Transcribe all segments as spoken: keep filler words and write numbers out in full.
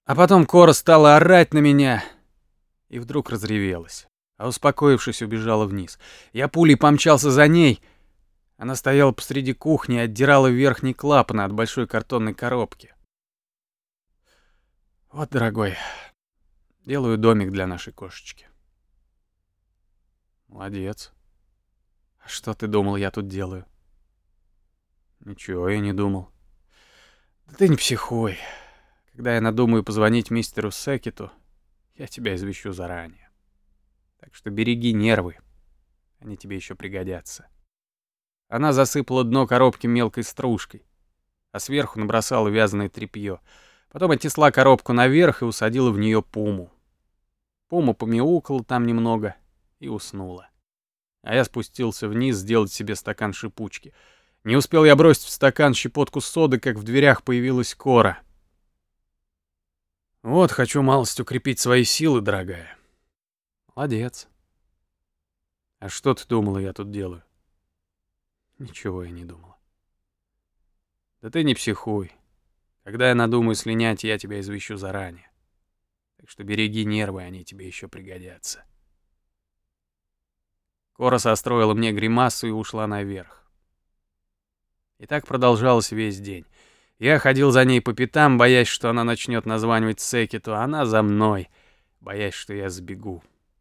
А потом Кора стала орать на меня и вдруг разревелась. А успокоившись, убежала вниз. Я пулей помчался за ней. Она стояла посреди кухни и отдирала верхний клапан от большой картонной коробки. Вот, дорогой, делаю домик для нашей кошечки. Молодец. А что ты думал, я тут делаю? Ничего я не думал. Да ты не психуй. Когда я надумаю позвонить мистеру Секету, я тебя извещу заранее. Так что береги нервы. Они тебе еще пригодятся. Она засыпала дно коробки мелкой стружкой, а сверху набросала вязаное тряпье. Потом отнесла коробку наверх и усадила в нее Пуму. Пума помяукала там немного и уснула. А я спустился вниз сделать себе стакан шипучки. Не успел я бросить в стакан щепотку соды, как в дверях появилась Кора. Вот, хочу малость укрепить свои силы, дорогая. Молодец. А что ты думала, я тут делаю? Ничего я не думала. Да ты не психуй. Когда я надумаю слинять, я тебя извещу заранее. Так что береги нервы, они тебе еще пригодятся. Кора состроила мне гримасу и ушла наверх. И так продолжалось весь день. Я ходил за ней по пятам, боясь, что она начнет названивать Секету, а она за мной, боясь, что я сбегу.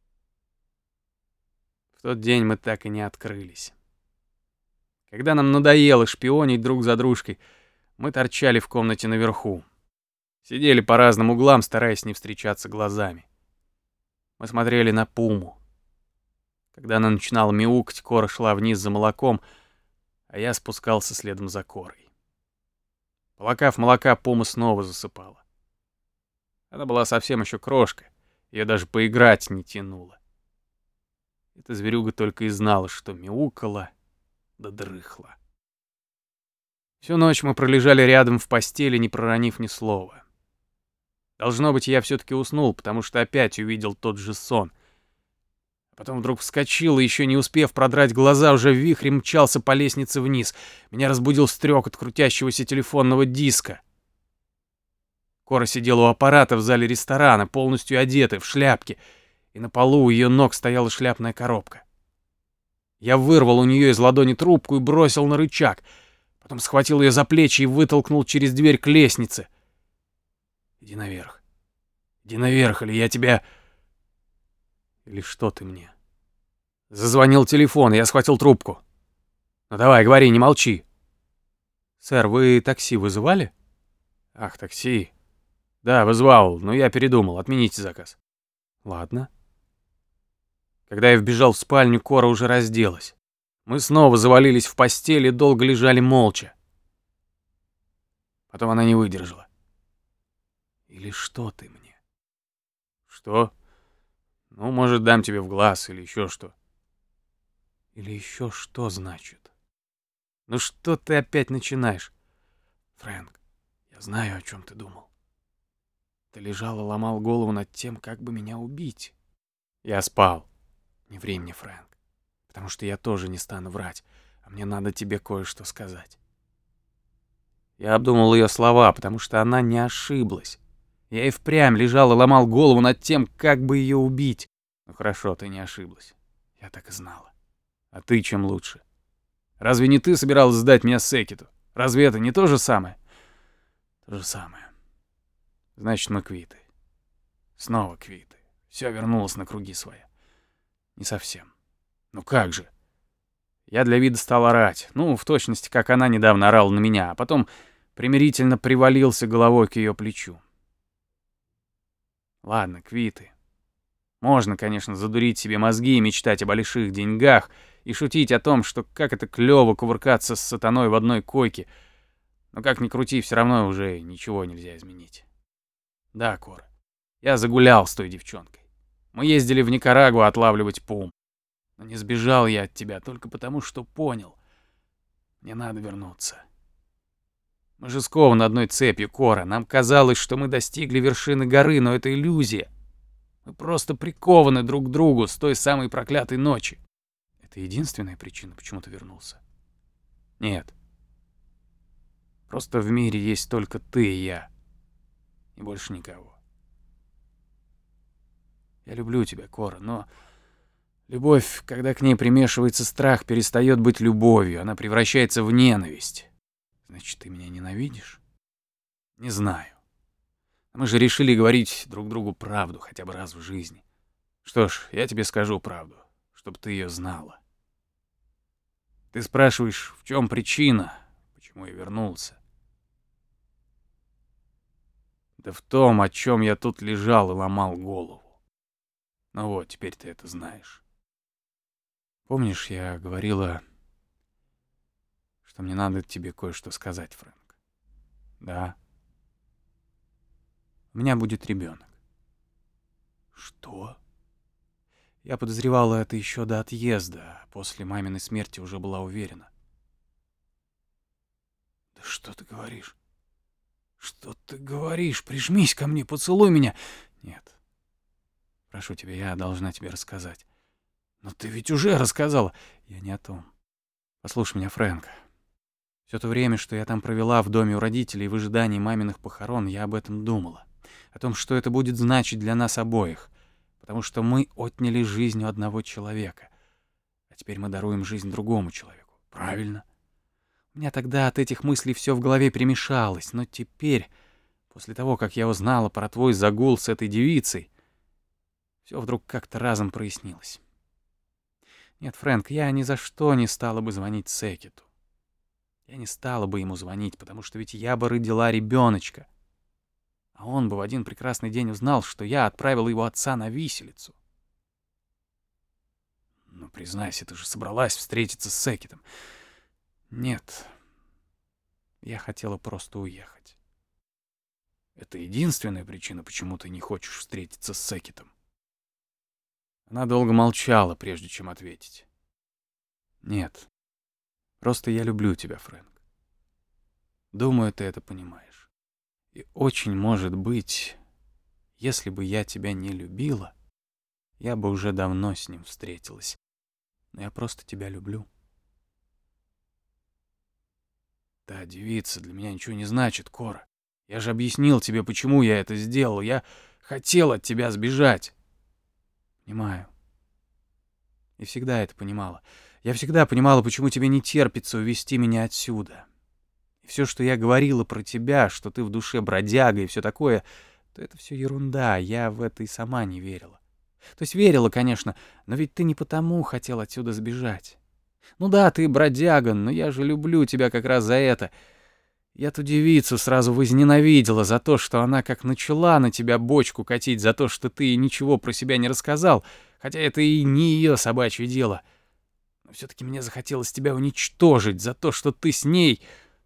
В тот день мы так и не открылись. Когда нам надоело шпионить друг за дружкой, мы торчали в комнате наверху. Сидели по разным углам, стараясь не встречаться глазами. Мы смотрели на Пуму. Когда она начинала мяукать, Кора шла вниз за молоком, а я спускался следом за Корой. Полакав молока, Пума снова засыпала. Она была совсем еще крошка, ее даже поиграть не тянуло. Эта зверюга только и знала, что мяукала да дрыхла. Всю ночь мы пролежали рядом в постели, не проронив ни слова. Должно быть, я все-таки уснул, потому что опять увидел тот же сон. А потом вдруг вскочил и, еще не успев продрать глаза, уже вихрем мчался по лестнице вниз. Меня разбудил стрекот крутящегося телефонного диска. Кора сидела у аппарата в зале ресторана, полностью одетая, в шляпке, и на полу у ее ног стояла шляпная коробка. Я вырвал у нее из ладони трубку и бросил на рычаг. Потом схватил ее за плечи и вытолкнул через дверь к лестнице. «Иди наверх. Иди наверх, или я тебя...» «Или что ты мне?» Зазвонил телефон, и я схватил трубку. «Ну давай, говори, не молчи». «Сэр, вы такси вызывали?» «Ах, такси. Да, вызвал, но я передумал. Отмените заказ». «Ладно». Когда я вбежал в спальню, Кора уже разделась. Мы снова завалились в постель и долго лежали молча. Потом она не выдержала. «Или что ты мне?» «Что? Ну, может, дам тебе в глаз или еще что». «Или еще что, значит?» «Ну что ты опять начинаешь?» «Фрэнк, я знаю, о чем ты думал. Ты лежал и ломал голову над тем, как бы меня убить». «Я спал». «Не ври мне, Фрэнк, потому что я тоже не стану врать, а мне надо тебе кое-что сказать». Я обдумал ее слова, потому что она не ошиблась. Я и впрямь лежал и ломал голову над тем, как бы ее убить. Ну хорошо, ты не ошиблась. Я так и знала. А ты чем лучше? Разве не ты собиралась сдать меня Секету? Разве это не то же самое? То же самое. Значит, мы квиты. Снова квиты. Все вернулось на круги своя. Не совсем. Ну как же? Я для вида стал орать. Ну, в точности, как она недавно орала на меня, а потом примирительно привалился головой к ее плечу. Ладно, квиты. Можно, конечно, задурить себе мозги и мечтать о больших деньгах, и шутить о том, что как это клёво кувыркаться с сатаной в одной койке, но как ни крути, все равно уже ничего нельзя изменить. Да, Кора, я загулял с той девчонкой. Мы ездили в Никарагуа отлавливать пум. Но не сбежал я от тебя только потому, что понял. Мне надо вернуться. Мы же скованы одной цепью, Кора. Нам казалось, что мы достигли вершины горы, но это иллюзия. Мы просто прикованы друг к другу с той самой проклятой ночи. Это единственная причина, почему ты вернулся? Нет. Просто в мире есть только ты и я. И больше никого. Я люблю тебя, Кора, но любовь, когда к ней примешивается страх, перестает быть любовью, она превращается в ненависть. Значит, ты меня ненавидишь? Не знаю. Мы же решили говорить друг другу правду хотя бы раз в жизни. Что ж, я тебе скажу правду, чтобы ты ее знала. Ты спрашиваешь, в чем причина, почему я вернулся? Да в том, о чем я тут лежал и ломал голову. Ну вот, теперь ты это знаешь. Помнишь, я говорила, что мне надо тебе кое-что сказать, Фрэнк? Да. У меня будет ребенок. Что? Я подозревала это еще до отъезда, а после маминой смерти уже была уверена. Да что ты говоришь? Что ты говоришь? Прижмись ко мне, поцелуй меня. Нет. Прошу тебя, я должна тебе рассказать. Но ты ведь уже рассказала. Я не о том. Послушай меня, Фрэнк. Все то время, что я там провела в доме у родителей в ожидании маминых похорон, я об этом думала. О том, что это будет значить для нас обоих. Потому что мы отняли жизнь у одного человека. А теперь мы даруем жизнь другому человеку. Правильно? У меня тогда от этих мыслей все в голове перемешалось. Но теперь, после того, как я узнала про твой загул с этой девицей, все вдруг как-то разом прояснилось. Нет, Фрэнк, я ни за что не стала бы звонить Секету. Я не стала бы ему звонить, потому что ведь я бы родила ребеночка. А он бы в один прекрасный день узнал, что я отправила его отца на виселицу. Ну, признайся, ты же собралась встретиться с Секетом. Нет, я хотела просто уехать. Это единственная причина, почему ты не хочешь встретиться с Секетом. Она долго молчала, прежде чем ответить. Нет, просто я люблю тебя, Фрэнк. Думаю, ты это понимаешь. И очень может быть, если бы я тебя не любила, я бы уже давно с ним встретилась. Но я просто тебя люблю. Та девица для меня ничего не значит, Кора. Я же объяснил тебе, почему я это сделал. Я хотел от тебя сбежать. Понимаю. И всегда это понимала. Я всегда понимала, почему тебе не терпится увезти меня отсюда. И все, что я говорила про тебя, что ты в душе бродяга и все такое, то это все ерунда. Я в это и сама не верила. То есть верила, конечно, но ведь ты не потому хотел отсюда сбежать. Ну да, ты бродяга, но я же люблю тебя как раз за это. Я ту девицу сразу возненавидела за то, что она как начала на тебя бочку катить, за то, что ты ничего про себя не рассказал, хотя это и не ее собачье дело. Но все-таки мне захотелось тебя уничтожить за то, что ты с ней...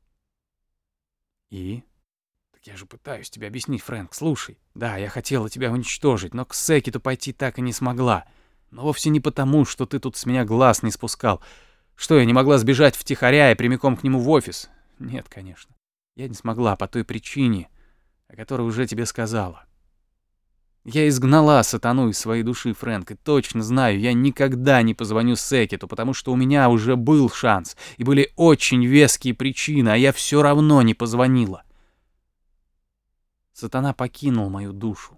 И? Так я же пытаюсь тебе объяснить, Фрэнк, слушай. Да, я хотела тебя уничтожить, но к Секету пойти так и не смогла. Но вовсе не потому, что ты тут с меня глаз не спускал. Что, я не могла сбежать втихаря и прямиком к нему в офис? Нет, конечно. Я не смогла по той причине, о которой уже тебе сказала. Я изгнала сатану из своей души, Фрэнк, и точно знаю, я никогда не позвоню Секету, потому что у меня уже был шанс, и были очень веские причины, а я все равно не позвонила. Сатана покинул мою душу.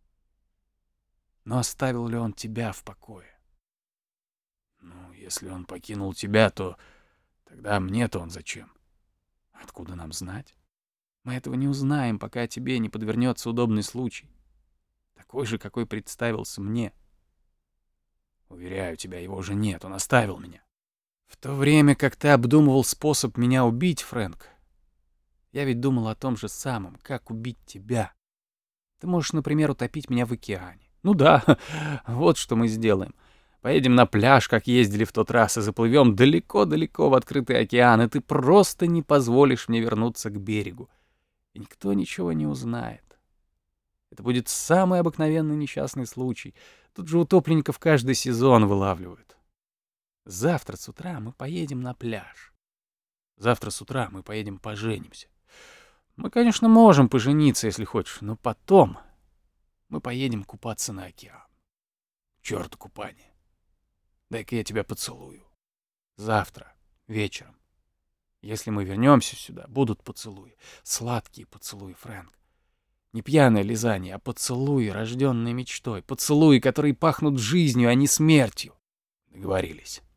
Но оставил ли он тебя в покое? Ну, если он покинул тебя, то тогда мне-то он зачем? Откуда нам знать? Мы этого не узнаем, пока тебе не подвернется удобный случай. Такой же, какой представился мне. Уверяю тебя, его уже нет, он оставил меня. В то время, как ты обдумывал способ меня убить, Фрэнк, я ведь думал о том же самом, как убить тебя. Ты можешь, например, утопить меня в океане. Ну да, вот что мы сделаем. Поедем на пляж, как ездили в тот раз, и заплывем далеко-далеко в открытый океан, и ты просто не позволишь мне вернуться к берегу. И никто ничего не узнает. Это будет самый обыкновенный несчастный случай. Тут же утопленников каждый сезон вылавливают. Завтра с утра мы поедем на пляж. Завтра с утра мы поедем поженимся. Мы, конечно, можем пожениться, если хочешь, но потом мы поедем купаться на океан. Чёрт купание. Дай-ка я тебя поцелую. Завтра, вечером. Если мы вернемся сюда, будут поцелуи. Сладкие поцелуи, Фрэнк. Не пьяное лизание, а поцелуи, рожденные мечтой. Поцелуи, которые пахнут жизнью, а не смертью. Договорились.